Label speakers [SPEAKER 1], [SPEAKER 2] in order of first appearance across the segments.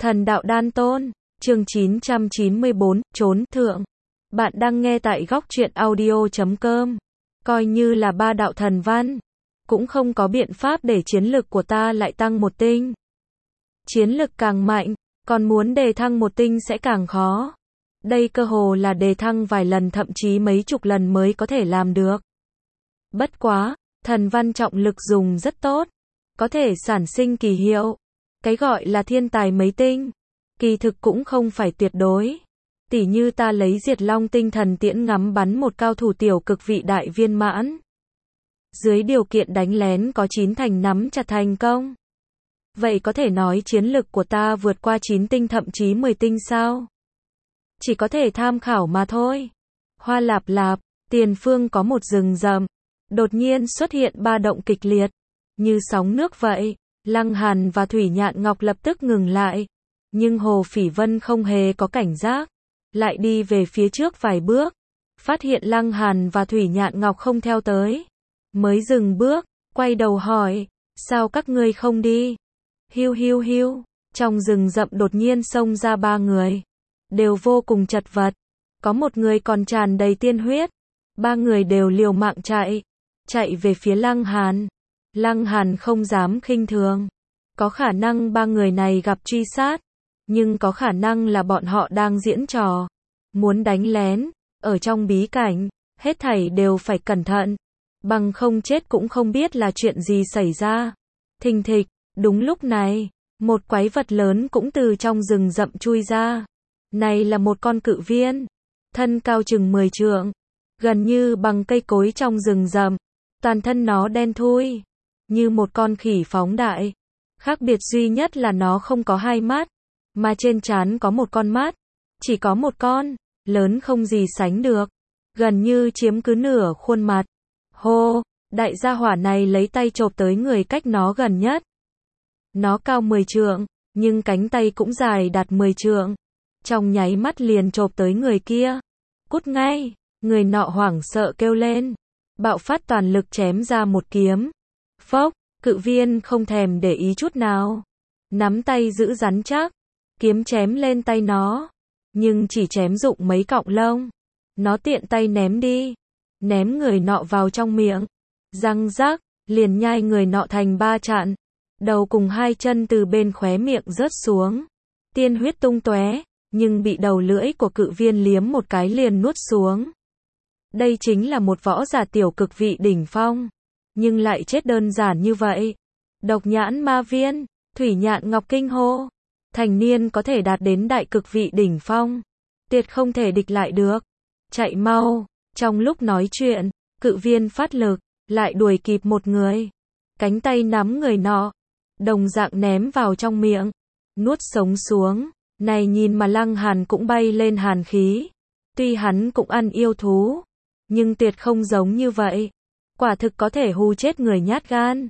[SPEAKER 1] Thần đạo đan tôn, chương 994, trốn thượng. Bạn đang nghe tại góc truyện audio.com. Coi như là ba đạo thần văn, cũng không có biện pháp để chiến lực của ta lại tăng một tinh. Chiến lực càng mạnh, còn muốn đề thăng một tinh sẽ càng khó. Đây cơ hồ là đề thăng vài lần thậm chí mấy chục lần mới có thể làm được. Bất quá, thần văn trọng lực dùng rất tốt, có thể sản sinh kỳ hiệu. Cái gọi là thiên tài mấy tinh, kỳ thực cũng không phải tuyệt đối. Tỉ như ta lấy Diệt Long tinh thần tiễn ngắm bắn một cao thủ tiểu cực vị đại viên mãn. Dưới điều kiện đánh lén có 9 thành nắm chặt thành công. Vậy có thể nói chiến lực của ta vượt qua 9 tinh thậm chí 10 tinh sao? Chỉ có thể tham khảo mà thôi. Hoa lạp lạp, tiền phương có một rừng rậm. Đột nhiên xuất hiện ba động kịch liệt, như sóng nước vậy. Lăng Hàn và Thủy Nhạn Ngọc lập tức ngừng lại. Nhưng Hồ Phỉ Vân không hề có cảnh giác. Lại đi về phía trước vài bước. Phát hiện Lăng Hàn và Thủy Nhạn Ngọc không theo tới. Mới dừng bước, quay đầu hỏi. Sao các ngươi không đi? Hiu hiu hiu. Trong rừng rậm đột nhiên xông ra ba người. Đều vô cùng chật vật. Có một người còn tràn đầy tiên huyết. Ba người đều liều mạng chạy. Chạy về phía Lăng Hàn. Lăng Hàn không dám khinh thường. Có khả năng ba người này gặp truy sát. Nhưng có khả năng là bọn họ đang diễn trò. Muốn đánh lén. Ở trong bí cảnh. Hết thảy đều phải cẩn thận. Bằng không chết cũng không biết là chuyện gì xảy ra. Thình thịch. Đúng lúc này. Một quái vật lớn cũng từ trong rừng rậm chui ra. Này là một con cự viên. Thân cao chừng 10 trượng. Gần như bằng cây cối trong rừng rậm. Toàn thân nó đen thui. Như một con khỉ phóng đại. Khác biệt duy nhất là nó không có hai mắt. Mà trên trán có một con mắt. Chỉ có một con. Lớn không gì sánh được. Gần như chiếm cứ nửa khuôn mặt. Hô! Đại gia hỏa này lấy tay chộp tới người cách nó gần nhất. Nó cao 10 trượng. Nhưng cánh tay cũng dài đạt 10 trượng. Trong nháy mắt liền chộp tới người kia. Cút ngay! Người nọ hoảng sợ kêu lên. Bạo phát toàn lực chém ra một kiếm. Phốc! Cự viên không thèm để ý chút nào. Nắm tay giữ rắn chắc. Kiếm chém lên tay nó. Nhưng chỉ chém rụng mấy cọng lông. Nó tiện tay ném đi. Ném người nọ vào trong miệng. Răng rác, liền nhai người nọ thành ba chặn. Đầu cùng hai chân từ bên khóe miệng rớt xuống. Tiên huyết tung tóe, nhưng bị đầu lưỡi của cự viên liếm một cái liền nuốt xuống. Đây chính là một võ giả tiểu cực vị đỉnh phong. Nhưng lại chết đơn giản như vậy. Độc nhãn ma viên, Thủy Nhạn Ngọc kinh hô. Thành niên có thể đạt đến đại cực vị đỉnh phong. Tuyệt không thể địch lại được. Chạy mau. Trong lúc nói chuyện, cự viên phát lực, lại đuổi kịp một người. Cánh tay nắm người nọ. Đồng dạng ném vào trong miệng. Nuốt sống xuống. Này nhìn mà Lăng Hàn cũng bay lên hàn khí. Tuy hắn cũng ăn yêu thú. Nhưng tuyệt không giống như vậy. Quả thực có thể hù chết người nhát gan.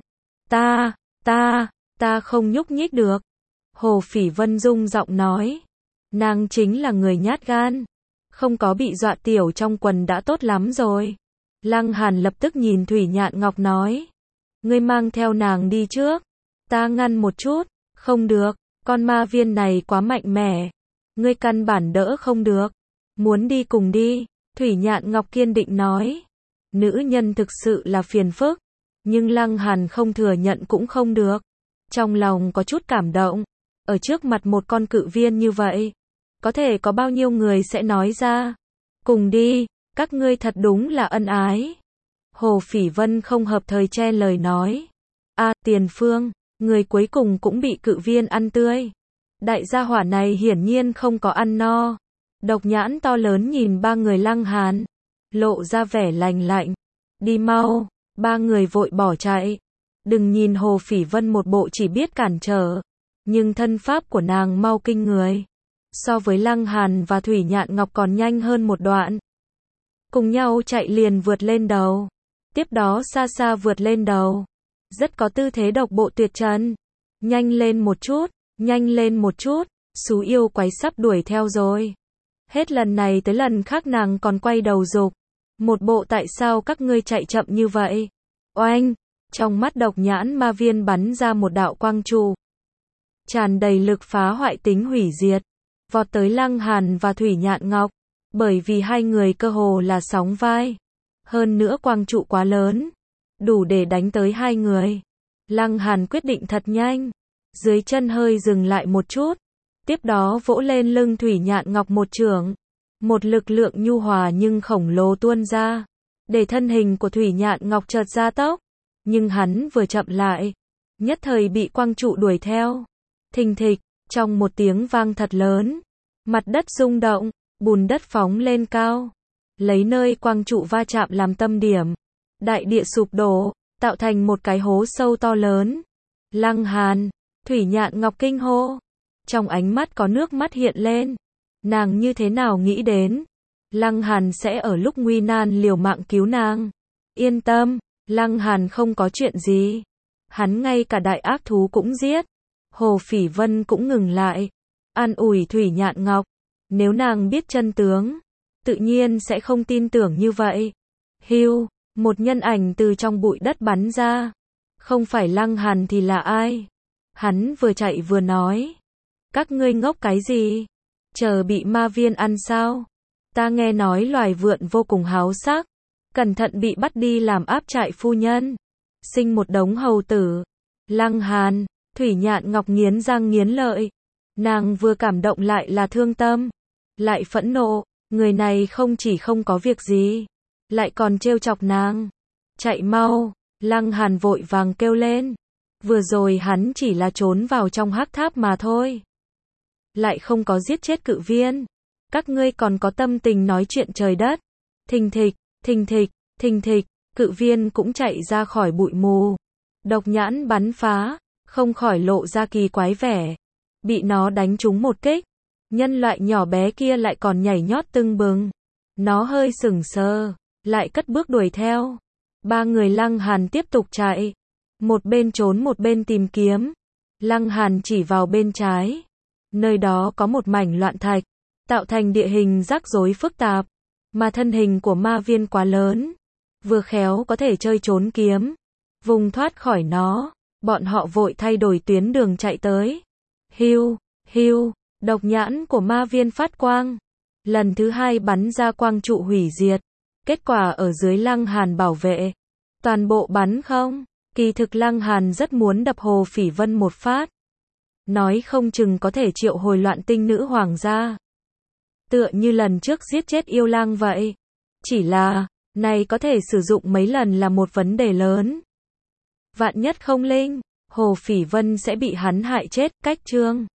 [SPEAKER 1] Ta không nhúc nhích được. Hồ Phỉ Vân rung giọng nói. Nàng chính là người nhát gan. Không có bị dọa tiểu trong quần đã tốt lắm rồi. Lăng Hàn lập tức nhìn Thủy Nhạn Ngọc nói. Ngươi mang theo nàng đi trước. Ta ngăn một chút. Không được, con ma viên này quá mạnh mẽ. Ngươi căn bản đỡ không được. Muốn đi cùng đi. Thủy Nhạn Ngọc kiên định nói. Nữ nhân thực sự là phiền phức. Nhưng Lăng Hàn không thừa nhận cũng không được. Trong lòng có chút cảm động. Ở trước mặt một con cự viên như vậy. Có thể có bao nhiêu người sẽ nói ra. Cùng đi, các ngươi thật đúng là ân ái. Hồ Phỉ Vân không hợp thời chen lời nói. Tiền phương, người cuối cùng cũng bị cự viên ăn tươi. Đại gia hỏa này hiển nhiên không có ăn no. Độc nhãn to lớn nhìn ba người Lăng Hàn. Lộ ra vẻ lạnh lạnh. Đi mau, ba người vội bỏ chạy. Đừng nhìn Hồ Phỉ Vân một bộ chỉ biết cản trở. Nhưng thân pháp của nàng mau kinh người. So với Lăng Hàn và Thủy Nhạn Ngọc còn nhanh hơn một đoạn. Cùng nhau chạy liền vượt lên đầu. Tiếp đó xa xa vượt lên đầu. Rất có tư thế độc bộ tuyệt trần. Nhanh lên một chút, nhanh lên một chút. Xú yêu quái sắp đuổi theo rồi. Hết lần này tới lần khác nàng còn quay đầu dục. Một bộ tại sao các ngươi chạy chậm như vậy? Oanh! Trong mắt độc nhãn ma viên bắn ra một đạo quang trụ. tràn đầy lực phá hoại tính hủy diệt, vọt tới Lăng Hàn và Thủy Nhạn Ngọc, bởi vì hai người cơ hồ là sóng vai. Hơn nữa quang trụ quá lớn, đủ để đánh tới hai người. Lăng Hàn quyết định thật nhanh, dưới chân hơi dừng lại một chút, tiếp đó vỗ lên lưng Thủy Nhạn Ngọc một chưởng. Một lực lượng nhu hòa nhưng khổng lồ tuôn ra, để thân hình của Thủy Nhạn Ngọc chợt gia tốc, nhưng hắn vừa chậm lại, nhất thời bị quang trụ đuổi theo. Thình thịch, trong một tiếng vang thật lớn, mặt đất rung động, bùn đất phóng lên cao, lấy nơi quang trụ va chạm làm tâm điểm. Đại địa sụp đổ, tạo thành một cái hố sâu to lớn. Lăng Hàn, Thủy Nhạn Ngọc kinh hô, trong ánh mắt có nước mắt hiện lên. Nàng như thế nào nghĩ đến Lăng Hàn sẽ ở lúc nguy nan liều mạng cứu nàng. Yên tâm, Lăng Hàn không có chuyện gì. Hắn ngay cả đại ác thú cũng giết. Hồ Phỉ Vân cũng ngừng lại, an ủi Thủy Nhạn Ngọc. Nếu nàng biết chân tướng, tự nhiên sẽ không tin tưởng như vậy. Hưu, một nhân ảnh từ trong bụi đất bắn ra. Không phải Lăng Hàn thì là ai? Hắn vừa chạy vừa nói. Các ngươi ngốc cái gì? Chờ bị ma viên ăn sao? Ta nghe nói loài vượn vô cùng háo sắc, cẩn thận bị bắt đi làm áp trại phu nhân, sinh một đống hầu tử. Lăng Hàn, Thủy Nhạn Ngọc nghiến răng nghiến lợi. Nàng vừa cảm động lại là thương tâm, lại phẫn nộ. Người này không chỉ không có việc gì, lại còn trêu chọc nàng. Chạy mau, Lăng Hàn vội vàng kêu lên. Vừa rồi hắn chỉ là trốn vào trong hắc tháp mà thôi, lại không có giết chết cự viên. Các ngươi còn có tâm tình nói chuyện trời đất. Thình thịch, thình thịch, thình thịch, cự viên cũng chạy ra khỏi bụi mù. Độc nhãn bắn phá, không khỏi lộ ra kỳ quái vẻ. Bị nó đánh trúng một kích, nhân loại nhỏ bé kia lại còn nhảy nhót tưng bừng. Nó hơi sững sờ, lại cất bước đuổi theo. Ba người Lăng Hàn tiếp tục chạy, một bên trốn một bên tìm kiếm. Lăng Hàn chỉ vào bên trái, nơi đó có một mảnh loạn thạch, tạo thành địa hình rắc rối phức tạp, mà thân hình của ma viên quá lớn, vừa khéo có thể chơi trốn kiếm, vùng thoát khỏi nó. Bọn họ vội thay đổi tuyến đường chạy tới. Hưu, hưu, độc nhãn của ma viên phát quang, lần thứ hai bắn ra quang trụ hủy diệt. Kết quả ở dưới Lăng Hàn bảo vệ, toàn bộ bắn không. Kỳ thực Lăng Hàn rất muốn đập Hồ Phỉ Vân một phát, nói không chừng có thể triệu hồi loạn tinh nữ hoàng gia, tựa như lần trước giết chết yêu lang vậy. Chỉ là, này có thể sử dụng mấy lần là một vấn đề lớn. Vạn nhất không linh, Hồ Phỉ Vân sẽ bị hắn hại chết. Cách chương